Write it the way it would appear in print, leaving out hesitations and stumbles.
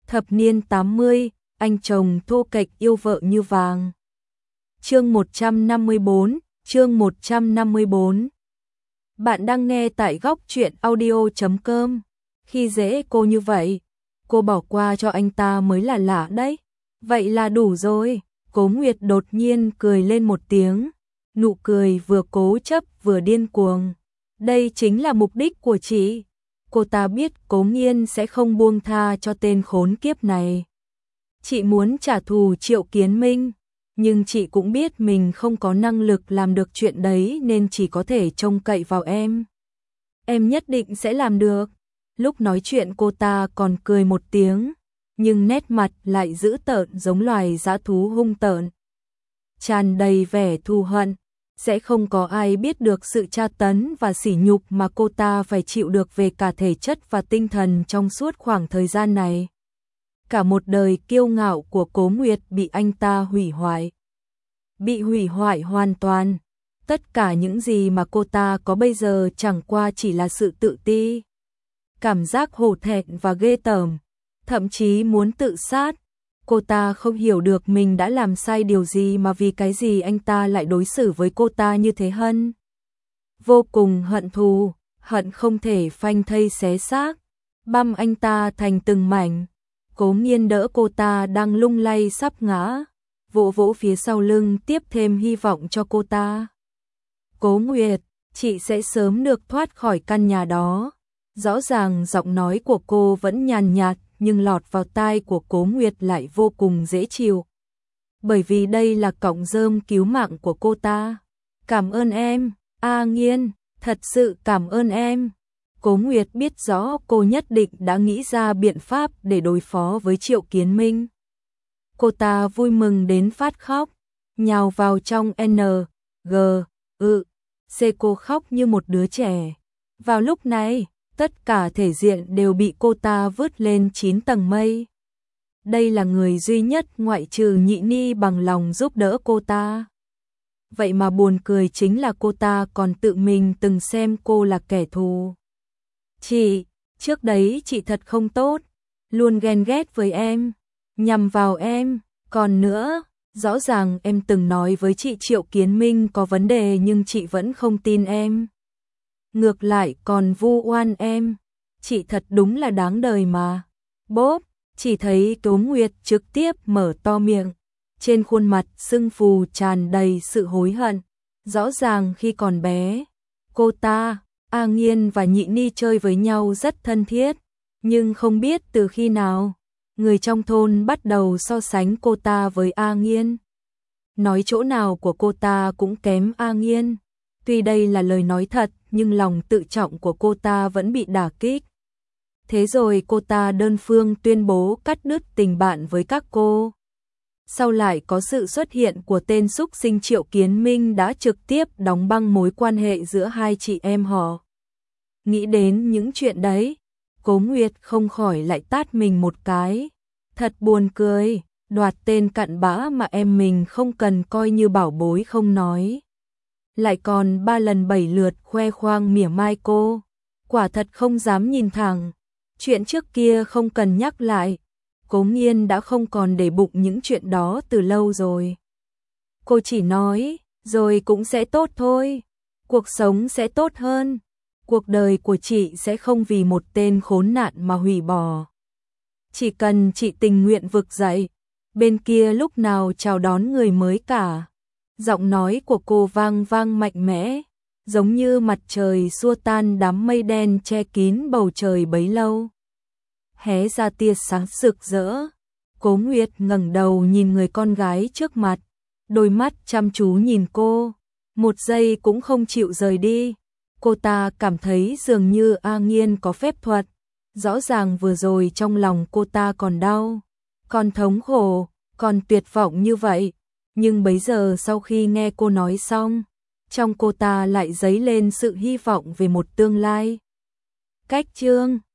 Thập niên 80, anh chồng thô kệch yêu vợ như vàng. Chương 154. Bạn đang nghe tại góc truyện audio.com. Khi dễ cô như vậy, cô bỏ qua cho anh ta mới là lạ đấy. Vậy là đủ rồi. Cố Nguyệt đột nhiên cười lên một tiếng, nụ cười vừa cố chấp vừa điên cuồng. Đây chính là mục đích của chị. Cô ta biết Cố Nghiên sẽ không buông tha cho tên khốn kiếp này. Chị muốn trả thù Triệu Kiến Minh, nhưng chị cũng biết mình không có năng lực làm được chuyện đấy nên chỉ có thể trông cậy vào em. Em nhất định sẽ làm được. Lúc nói chuyện cô ta còn cười một tiếng, nhưng nét mặt lại dữ tợn giống loài dã thú hung tợn, tràn đầy vẻ thù hận. Sẽ không có ai biết được sự tra tấn và sỉ nhục mà cô ta phải chịu được về cả thể chất và tinh thần trong suốt khoảng thời gian này. Cả một đời kiêu ngạo của Cố Nguyệt bị anh ta hủy hoại. Bị hủy hoại hoàn toàn. Tất cả những gì mà cô ta có bây giờ chẳng qua chỉ là sự tự ti, cảm giác hổ thẹn và ghê tởm, thậm chí muốn tự sát. Cô ta không hiểu được mình đã làm sai điều gì mà vì cái gì anh ta lại đối xử với cô ta như thế. Vô cùng hận thù, hận không thể phanh thây xé xác, băm anh ta thành từng mảnh. Cố Nghiên đỡ cô ta đang lung lay sắp ngã, vỗ vỗ phía sau lưng tiếp thêm hy vọng cho cô ta. Cố Nguyệt, chị sẽ sớm được thoát khỏi căn nhà đó. Rõ ràng giọng nói của cô vẫn nhàn nhạt, nhưng lọt vào tai của Cố Nguyệt lại vô cùng dễ chịu. Bởi vì đây là cọng rơm cứu mạng của cô ta. Cảm ơn em, A Nghiên, thật sự cảm ơn em. Cố Nguyệt biết rõ cô nhất định đã nghĩ ra biện pháp để đối phó với Triệu Kiến Minh. Cô ta vui mừng đến phát khóc, nhào vào trong C. Cô khóc như một đứa trẻ. Vào lúc này, tất cả thể diện đều bị cô ta vứt lên 9 tầng mây. Đây là người duy nhất ngoại trừ Nhị Ni bằng lòng giúp đỡ cô ta. Vậy mà buồn cười chính là cô ta còn tự mình từng xem cô là kẻ thù. Chị, trước đấy chị thật không tốt, luôn ghen ghét với em, nhằm vào em. Còn nữa, rõ ràng em từng nói với chị Triệu Kiến Minh có vấn đề nhưng chị vẫn không tin em. Ngược lại còn vu oan em. Chị thật đúng là đáng đời mà. Bốp, chỉ thấy Cố Nguyệt trực tiếp mở to miệng. Trên khuôn mặt sưng phù tràn đầy sự hối hận. Rõ ràng khi còn bé, cô ta, A Nghiên và Nhị Ni chơi với nhau rất thân thiết. Nhưng không biết từ khi nào, người trong thôn bắt đầu so sánh cô ta với A Nghiên. Nói chỗ nào của cô ta cũng kém A Nghiên. Tuy đây là lời nói thật, nhưng lòng tự trọng của cô ta vẫn bị đả kích. Thế rồi cô ta đơn phương tuyên bố cắt đứt tình bạn với các cô. Sau lại có sự xuất hiện của tên xúc sinh Triệu Kiến Minh đã trực tiếp đóng băng mối quan hệ giữa hai chị em họ. Nghĩ đến những chuyện đấy, Cố Nguyệt không khỏi lại tát mình một cái. Thật buồn cười, đoạt tên cặn bã mà em mình không cần coi như bảo bối không nói, lại còn 3 lần 7 lượt khoe khoang mỉa mai cô. Quả thật không dám nhìn thẳng. Chuyện trước kia không cần nhắc lại. Cố Nghiên đã không còn để bụng những chuyện đó từ lâu rồi. Cô chỉ nói, rồi cũng sẽ tốt thôi. Cuộc sống sẽ tốt hơn. Cuộc đời của chị sẽ không vì một tên khốn nạn mà hủy bỏ. Chỉ cần chị tình nguyện vực dậy, bên kia lúc nào chào đón người mới cả. Giọng nói của cô vang vang mạnh mẽ, giống như mặt trời xua tan đám mây đen che kín bầu trời bấy lâu. Hé ra tia sáng rực rỡ. Cố Nguyệt ngẩng đầu nhìn người con gái trước mặt, đôi mắt chăm chú nhìn cô, một giây cũng không chịu rời đi. Cô ta cảm thấy dường như A Nghiên có phép thuật. Rõ ràng vừa rồi trong lòng cô ta còn đau, còn thống khổ, còn tuyệt vọng như vậy. Nhưng bấy giờ sau khi nghe cô nói xong, trong cô ta lại dấy lên sự hy vọng về một tương lai. Cách chương